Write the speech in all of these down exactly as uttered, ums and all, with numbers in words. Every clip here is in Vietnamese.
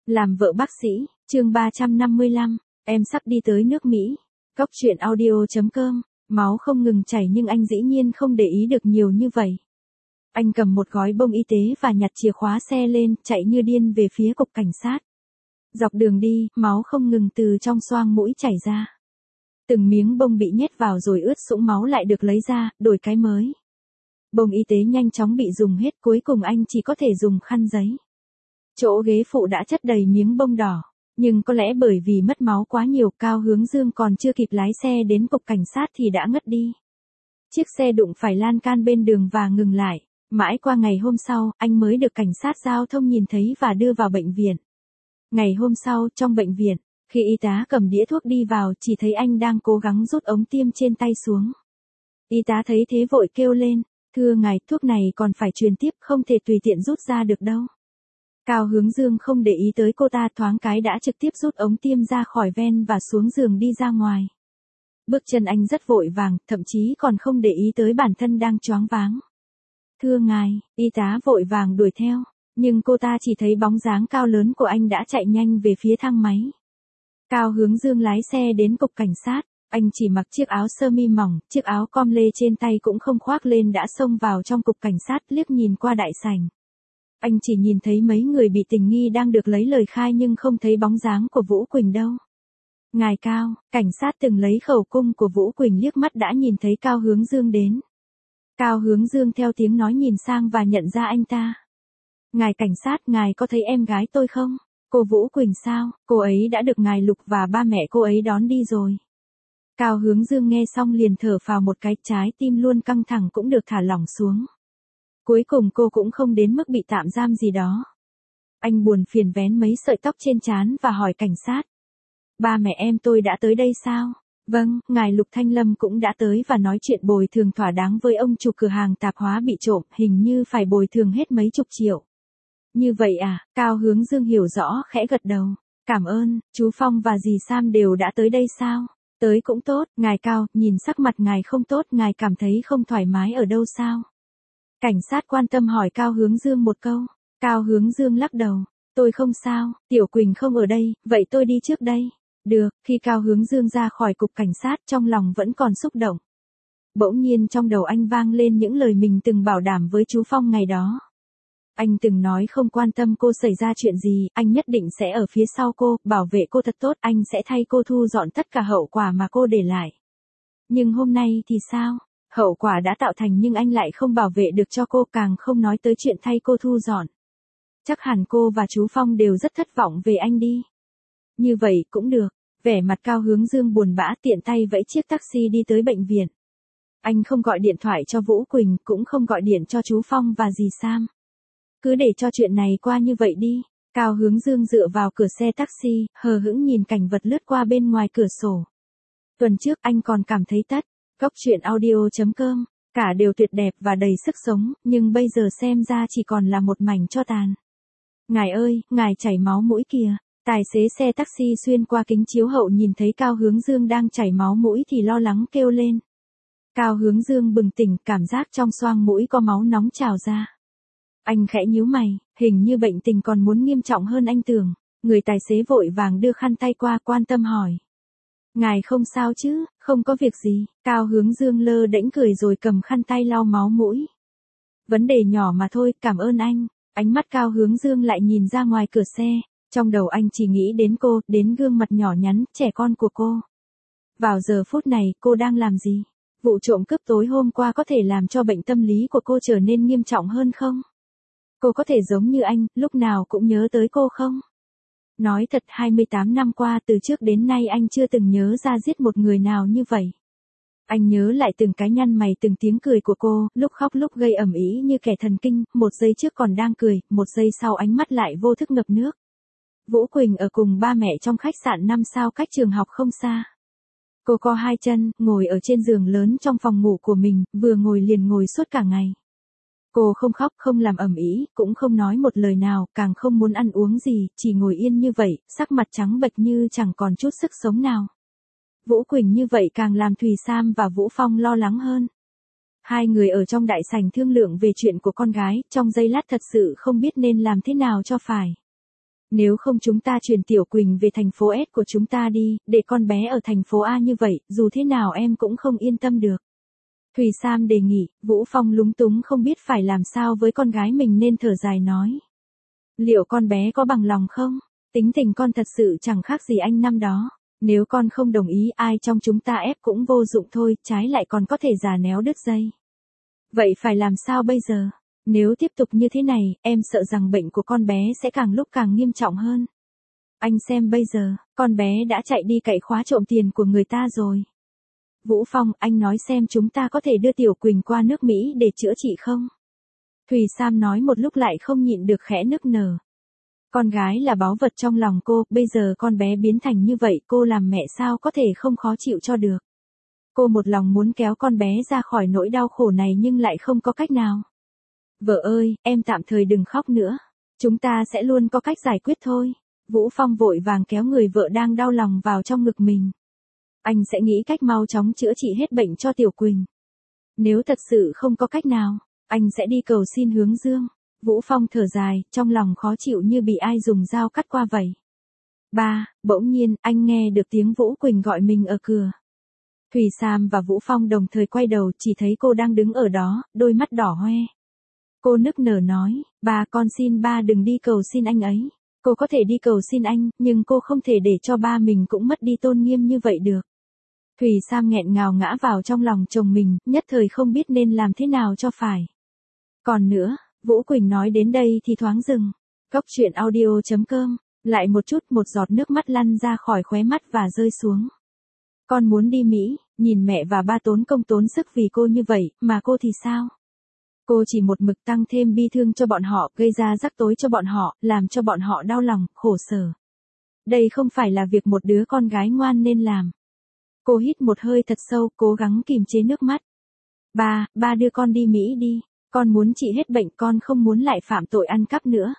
Làm vợ bác sĩ, chương ba trăm năm mươi lăm, em sắp đi tới nước Mỹ. Cốc truyện audio chấm com, máu không ngừng chảy nhưng anh dĩ nhiên không để ý được nhiều như vậy. Anh cầm một gói bông y tế và nhặt chìa khóa xe lên, chạy như điên về phía cục cảnh sát. Dọc đường đi, máu không ngừng từ trong xoang mũi chảy ra. Từng miếng bông bị nhét vào rồi ướt sũng máu lại được lấy ra, đổi cái mới. Bông y tế nhanh chóng bị dùng hết, cuối cùng anh chỉ có thể dùng khăn giấy. Chỗ ghế phụ đã chất đầy miếng bông đỏ, nhưng có lẽ bởi vì mất máu quá nhiều, Cao Hướng Dương còn chưa kịp lái xe đến cục cảnh sát thì đã ngất đi. Chiếc xe đụng phải lan can bên đường và ngừng lại. Mãi qua ngày hôm sau, anh mới được cảnh sát giao thông nhìn thấy và đưa vào bệnh viện. Ngày hôm sau, trong bệnh viện, khi y tá cầm đĩa thuốc đi vào, chỉ thấy anh đang cố gắng rút ống tiêm trên tay xuống. Y tá thấy thế vội kêu lên, thưa ngài, thuốc này còn phải truyền tiếp, không thể tùy tiện rút ra được đâu. Cao Hướng Dương không để ý tới cô ta, thoáng cái đã trực tiếp rút ống tiêm ra khỏi ven và xuống giường đi ra ngoài. Bước chân anh rất vội vàng, thậm chí còn không để ý tới bản thân đang choáng váng. Thưa ngài, y tá vội vàng đuổi theo, nhưng cô ta chỉ thấy bóng dáng cao lớn của anh đã chạy nhanh về phía thang máy. Cao Hướng Dương lái xe đến cục cảnh sát, anh chỉ mặc chiếc áo sơ mi mỏng, chiếc áo com lê trên tay cũng không khoác lên đã xông vào trong cục cảnh sát, liếc nhìn qua đại sảnh. Anh chỉ nhìn thấy mấy người bị tình nghi đang được lấy lời khai nhưng không thấy bóng dáng của Vũ Quỳnh đâu. Ngài Cao, cảnh sát từng lấy khẩu cung của Vũ Quỳnh liếc mắt đã nhìn thấy Cao Hướng Dương đến. Cao Hướng Dương theo tiếng nói nhìn sang và nhận ra anh ta. Ngài cảnh sát, ngài có thấy em gái tôi không? Cô Vũ Quỳnh sao? Cô ấy đã được ngài Lục và ba mẹ cô ấy đón đi rồi. Cao Hướng Dương nghe xong liền thở phào một cái, trái tim luôn căng thẳng cũng được thả lỏng xuống. Cuối cùng cô cũng không đến mức bị tạm giam gì đó. Anh buồn phiền vén mấy sợi tóc trên trán và hỏi cảnh sát. Ba mẹ em tôi đã tới đây sao? Vâng, ngài Lục Thanh Lâm cũng đã tới và nói chuyện bồi thường thỏa đáng với ông chủ cửa hàng tạp hóa bị trộm, hình như phải bồi thường hết mấy chục triệu. Như vậy à? Cao Hướng Dương hiểu rõ, khẽ gật đầu. Cảm ơn, chú Phong và dì Sam đều đã tới đây sao? Tới cũng tốt, ngài Cao, nhìn sắc mặt ngài không tốt, ngài cảm thấy không thoải mái ở đâu sao? Cảnh sát quan tâm hỏi Cao Hướng Dương một câu. Cao Hướng Dương lắc đầu. Tôi không sao, Tiểu Quỳnh không ở đây, vậy tôi đi trước đây. Được, khi Cao Hướng Dương ra khỏi cục cảnh sát trong lòng vẫn còn xúc động. Bỗng nhiên trong đầu anh vang lên những lời mình từng bảo đảm với chú Phong ngày đó. Anh từng nói không quan tâm cô xảy ra chuyện gì, anh nhất định sẽ ở phía sau cô, bảo vệ cô thật tốt, anh sẽ thay cô thu dọn tất cả hậu quả mà cô để lại. Nhưng hôm nay thì sao? Hậu quả đã tạo thành nhưng anh lại không bảo vệ được cho cô, càng không nói tới chuyện thay cô thu dọn. Chắc hẳn cô và chú Phong đều rất thất vọng về anh đi. Như vậy cũng được. Vẻ mặt Cao Hướng Dương buồn bã, tiện tay vẫy chiếc taxi đi tới bệnh viện. Anh không gọi điện thoại cho Vũ Quỳnh, cũng không gọi điện cho chú Phong và dì Sam. Cứ để cho chuyện này qua như vậy đi. Cao Hướng Dương dựa vào cửa xe taxi, hờ hững nhìn cảnh vật lướt qua bên ngoài cửa sổ. Tuần trước anh còn cảm thấy tất, cốc truyện audio chấm com, cả đều tuyệt đẹp và đầy sức sống, nhưng bây giờ xem ra chỉ còn là một mảnh tro tàn. Ngài ơi, ngài chảy máu mũi kìa. Tài xế xe taxi xuyên qua kính chiếu hậu nhìn thấy Cao Hướng Dương đang chảy máu mũi thì lo lắng kêu lên. Cao Hướng Dương bừng tỉnh, cảm giác trong xoang mũi có máu nóng trào ra. Anh khẽ nhíu mày, hình như bệnh tình còn muốn nghiêm trọng hơn anh tưởng. Người tài xế vội vàng đưa khăn tay qua, quan tâm hỏi. Ngài không sao chứ, không có việc gì. Cao Hướng Dương lơ đễnh cười rồi cầm khăn tay lau máu mũi. Vấn đề nhỏ mà thôi, cảm ơn anh. Ánh mắt Cao Hướng Dương lại nhìn ra ngoài cửa xe. Trong đầu anh chỉ nghĩ đến cô, đến gương mặt nhỏ nhắn, trẻ con của cô. Vào giờ phút này, cô đang làm gì? Vụ trộm cướp tối hôm qua có thể làm cho bệnh tâm lý của cô trở nên nghiêm trọng hơn không? Cô có thể giống như anh, lúc nào cũng nhớ tới cô không? Nói thật, hai mươi tám năm qua từ trước đến nay anh chưa từng nhớ ra giết một người nào như vậy. Anh nhớ lại từng cái nhăn mày, từng tiếng cười của cô, lúc khóc lúc gây ầm ĩ như kẻ thần kinh, một giây trước còn đang cười, một giây sau ánh mắt lại vô thức ngập nước. Vũ Quỳnh ở cùng ba mẹ trong khách sạn năm sao cách trường học không xa. Cô co hai chân, ngồi ở trên giường lớn trong phòng ngủ của mình, vừa ngồi liền ngồi suốt cả ngày. Cô không khóc, không làm ầm ĩ, cũng không nói một lời nào, càng không muốn ăn uống gì, chỉ ngồi yên như vậy, sắc mặt trắng bệch như chẳng còn chút sức sống nào. Vũ Quỳnh như vậy càng làm Thùy Sam và Vũ Phong lo lắng hơn. Hai người ở trong đại sảnh thương lượng về chuyện của con gái, trong giây lát thật sự không biết nên làm thế nào cho phải. Nếu không chúng ta chuyển Tiểu Quỳnh về thành phố S của chúng ta đi, để con bé ở thành phố A như vậy, dù thế nào em cũng không yên tâm được. Thùy Sam đề nghị, Vũ Phong lúng túng không biết phải làm sao với con gái mình nên thở dài nói. Liệu con bé có bằng lòng không? Tính tình con thật sự chẳng khác gì anh năm đó. Nếu con không đồng ý ai trong chúng ta ép cũng vô dụng thôi, trái lại còn có thể già néo đứt dây. Vậy phải làm sao bây giờ? Nếu tiếp tục như thế này, em sợ rằng bệnh của con bé sẽ càng lúc càng nghiêm trọng hơn. Anh xem bây giờ, con bé đã chạy đi cậy khóa trộm tiền của người ta rồi. Vũ Phong, anh nói xem chúng ta có thể đưa Tiểu Quỳnh qua nước Mỹ để chữa trị không? Thùy Sam nói một lúc lại không nhịn được khẽ nức nở. Con gái là báu vật trong lòng cô, bây giờ con bé biến thành như vậy, cô làm mẹ sao có thể không khó chịu cho được. Cô một lòng muốn kéo con bé ra khỏi nỗi đau khổ này nhưng lại không có cách nào. Vợ ơi, em tạm thời đừng khóc nữa. Chúng ta sẽ luôn có cách giải quyết thôi. Vũ Phong vội vàng kéo người vợ đang đau lòng vào trong ngực mình. Anh sẽ nghĩ cách mau chóng chữa trị hết bệnh cho Tiểu Quỳnh. Nếu thật sự không có cách nào, anh sẽ đi cầu xin Hướng Dương. Vũ Phong thở dài, trong lòng khó chịu như bị ai dùng dao cắt qua vậy. Ba, bỗng nhiên, anh nghe được tiếng Vũ Quỳnh gọi mình ở cửa. Thùy Sam và Vũ Phong đồng thời quay đầu, chỉ thấy cô đang đứng ở đó, đôi mắt đỏ hoe. Cô nức nở nói, ba con xin ba đừng đi cầu xin anh ấy. Cô có thể đi cầu xin anh, nhưng cô không thể để cho ba mình cũng mất đi tôn nghiêm như vậy được. Thùy Sam nghẹn ngào ngã vào trong lòng chồng mình, nhất thời không biết nên làm thế nào cho phải. Còn nữa, Vũ Quỳnh nói đến đây thì thoáng dừng. Cốc truyện audio chấm com, lại một chút một giọt nước mắt lăn ra khỏi khóe mắt và rơi xuống. Con muốn đi Mỹ, nhìn mẹ và ba tốn công tốn sức vì cô như vậy, mà cô thì sao? Cô chỉ một mực tăng thêm bi thương cho bọn họ, gây ra rắc rối cho bọn họ, làm cho bọn họ đau lòng, khổ sở. Đây không phải là việc một đứa con gái ngoan nên làm. Cô hít một hơi thật sâu, cố gắng kìm chế nước mắt. Ba, ba đưa con đi Mỹ đi. Con muốn trị hết bệnh, con không muốn lại phạm tội ăn cắp nữa.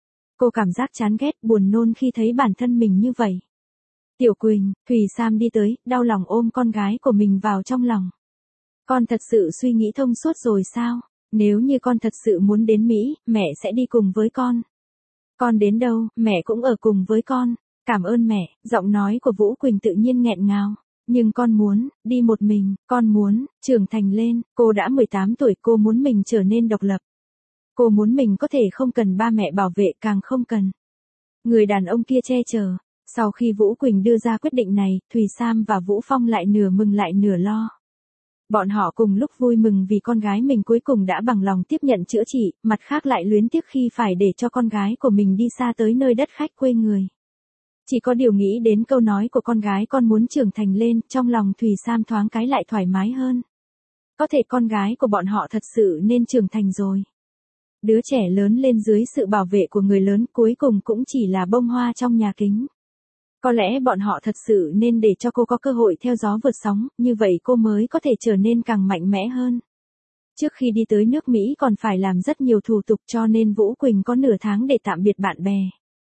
Cô cảm giác chán ghét, buồn nôn khi thấy bản thân mình như vậy. Tiểu Quỳnh, Thùy Sam đi tới, đau lòng ôm con gái của mình vào trong lòng. Con thật sự suy nghĩ thông suốt rồi sao? Nếu như con thật sự muốn đến Mỹ, mẹ sẽ đi cùng với con. Con đến đâu, mẹ cũng ở cùng với con. Cảm ơn mẹ, giọng nói của Vũ Quỳnh tự nhiên nghẹn ngào. Nhưng con muốn, đi một mình, con muốn, trưởng thành lên, cô đã mười tám tuổi, cô muốn mình trở nên độc lập. Cô muốn mình có thể không cần ba mẹ bảo vệ, càng không cần người đàn ông kia che chở. Sau khi Vũ Quỳnh đưa ra quyết định này, Thùy Sam và Vũ Phong lại nửa mừng lại nửa lo. Bọn họ cùng lúc vui mừng vì con gái mình cuối cùng đã bằng lòng tiếp nhận chữa trị, mặt khác lại luyến tiếc khi phải để cho con gái của mình đi xa tới nơi đất khách quê người. Chỉ có điều nghĩ đến câu nói của con gái con muốn trưởng thành lên, trong lòng Thùy Sam thoáng cái lại thoải mái hơn. Có thể con gái của bọn họ thật sự nên trưởng thành rồi. Đứa trẻ lớn lên dưới sự bảo vệ của người lớn cuối cùng cũng chỉ là bông hoa trong nhà kính. Có lẽ bọn họ thật sự nên để cho cô có cơ hội theo gió vượt sóng, như vậy cô mới có thể trở nên càng mạnh mẽ hơn. Trước khi đi tới nước Mỹ còn phải làm rất nhiều thủ tục cho nên Vũ Quỳnh có nửa tháng để tạm biệt bạn bè.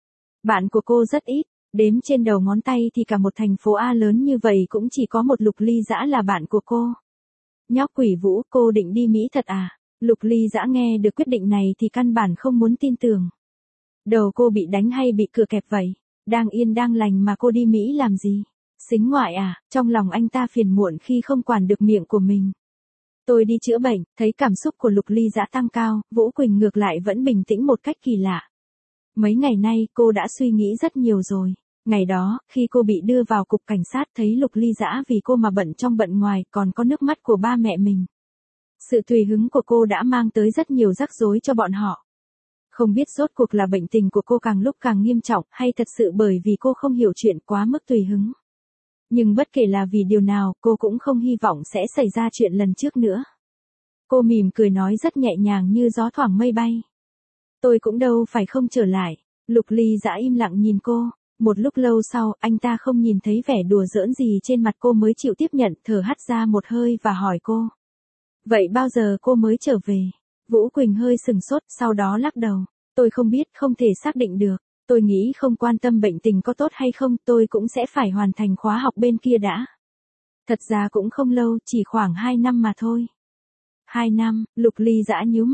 Bạn của cô rất ít, đếm trên đầu ngón tay thì cả một thành phố A lớn như vậy cũng chỉ có một Lục Ly Dã là bạn của cô. Nhóc quỷ Vũ, cô định đi Mỹ thật à? Lục Ly Dã nghe được quyết định này thì căn bản không muốn tin tưởng. Đầu cô bị đánh hay bị cửa kẹp vậy? Đang yên đang lành mà cô đi Mỹ làm gì? Sính ngoại à? Trong lòng anh ta phiền muộn khi không quản được miệng của mình. Tôi đi chữa bệnh, thấy cảm xúc của Lục Ly Dã tăng cao, Vũ Quỳnh ngược lại vẫn bình tĩnh một cách kỳ lạ. Mấy ngày nay cô đã suy nghĩ rất nhiều rồi. Ngày đó, khi cô bị đưa vào cục cảnh sát thấy Lục Ly Dã vì cô mà bận trong bận ngoài, còn có nước mắt của ba mẹ mình. Sự tùy hứng của cô đã mang tới rất nhiều rắc rối cho bọn họ. Không biết rốt cuộc là bệnh tình của cô càng lúc càng nghiêm trọng hay thật sự bởi vì cô không hiểu chuyện quá mức tùy hứng. Nhưng bất kể là vì điều nào, cô cũng không hy vọng sẽ xảy ra chuyện lần trước nữa. Cô mỉm cười nói rất nhẹ nhàng như gió thoảng mây bay. Tôi cũng đâu phải không trở lại. Lục Ly Dã im lặng nhìn cô. Một lúc lâu sau, anh ta không nhìn thấy vẻ đùa giỡn gì trên mặt cô mới chịu tiếp nhận, thở hắt ra một hơi và hỏi cô. Vậy bao giờ cô mới trở về? Vũ Quỳnh hơi sừng sốt, sau đó lắc đầu. Tôi không biết, không thể xác định được. Tôi nghĩ không quan tâm bệnh tình có tốt hay không, tôi cũng sẽ phải hoàn thành khóa học bên kia đã. Thật ra cũng không lâu, chỉ khoảng hai năm mà thôi. Hai năm, Lục Ly Dã nhíu mày.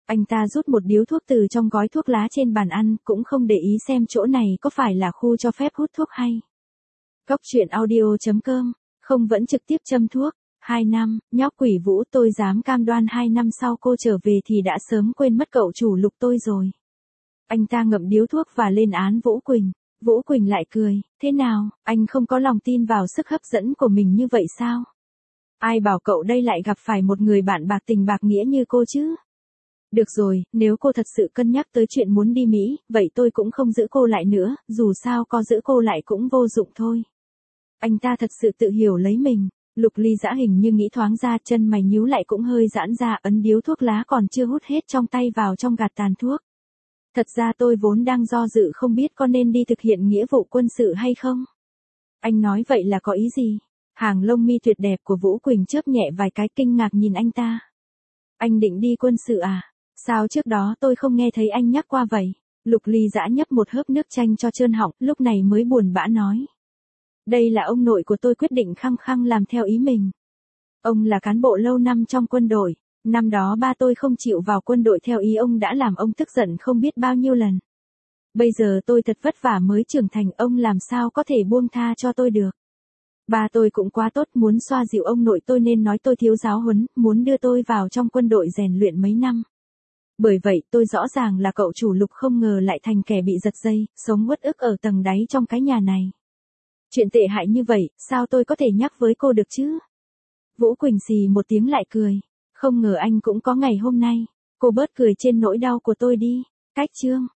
Anh ta rút một điếu thuốc từ trong gói thuốc lá trên bàn ăn, cũng không để ý xem chỗ này có phải là khu cho phép hút thuốc hay. Cóc truyện audio chấm com, không vẫn trực tiếp châm thuốc. Hai năm, nhóc quỷ Vũ, tôi dám cam đoan hai năm sau cô trở về thì đã sớm quên mất cậu chủ Lục tôi rồi. Anh ta ngậm điếu thuốc và lên án Vũ Quỳnh. Vũ Quỳnh lại cười, thế nào, anh không có lòng tin vào sức hấp dẫn của mình như vậy sao? Ai bảo cậu đây lại gặp phải một người bạn bạc tình bạc nghĩa như cô chứ? Được rồi, nếu cô thật sự cân nhắc tới chuyện muốn đi Mỹ, vậy tôi cũng không giữ cô lại nữa, dù sao có giữ cô lại cũng vô dụng thôi. Anh ta thật sự tự hiểu lấy mình. Lục Ly Dã hình như nghĩ thoáng ra, chân mày nhíu lại cũng hơi giãn ra, ấn điếu thuốc lá còn chưa hút hết trong tay vào trong gạt tàn thuốc. Thật ra tôi vốn đang do dự không biết có nên đi thực hiện nghĩa vụ quân sự hay không. Anh nói vậy là có ý gì? Hàng lông mi tuyệt đẹp của Vũ Quỳnh chớp nhẹ vài cái, kinh ngạc nhìn anh ta. Anh định đi quân sự à? Sao trước đó tôi không nghe thấy anh nhắc qua vậy? Lục Ly Dã nhấp một hớp nước chanh cho trơn họng, lúc này mới buồn bã nói. Đây là ông nội của tôi quyết định khăng khăng làm theo ý mình. Ông là cán bộ lâu năm trong quân đội, năm đó ba tôi không chịu vào quân đội theo ý ông đã làm ông tức giận không biết bao nhiêu lần. Bây giờ tôi thật vất vả mới trưởng thành, ông làm sao có thể buông tha cho tôi được. Ba tôi cũng quá tốt, muốn xoa dịu ông nội tôi nên nói tôi thiếu giáo huấn, muốn đưa tôi vào trong quân đội rèn luyện mấy năm. Bởi vậy tôi rõ ràng là cậu chủ Lục không ngờ lại thành kẻ bị giật dây, sống uất ức ở tầng đáy trong cái nhà này. Chuyện tệ hại như vậy, sao tôi có thể nhắc với cô được chứ? Vũ Quỳnh xì một tiếng lại cười. Không ngờ anh cũng có ngày hôm nay. Cô bớt cười trên nỗi đau của tôi đi. Cách chương.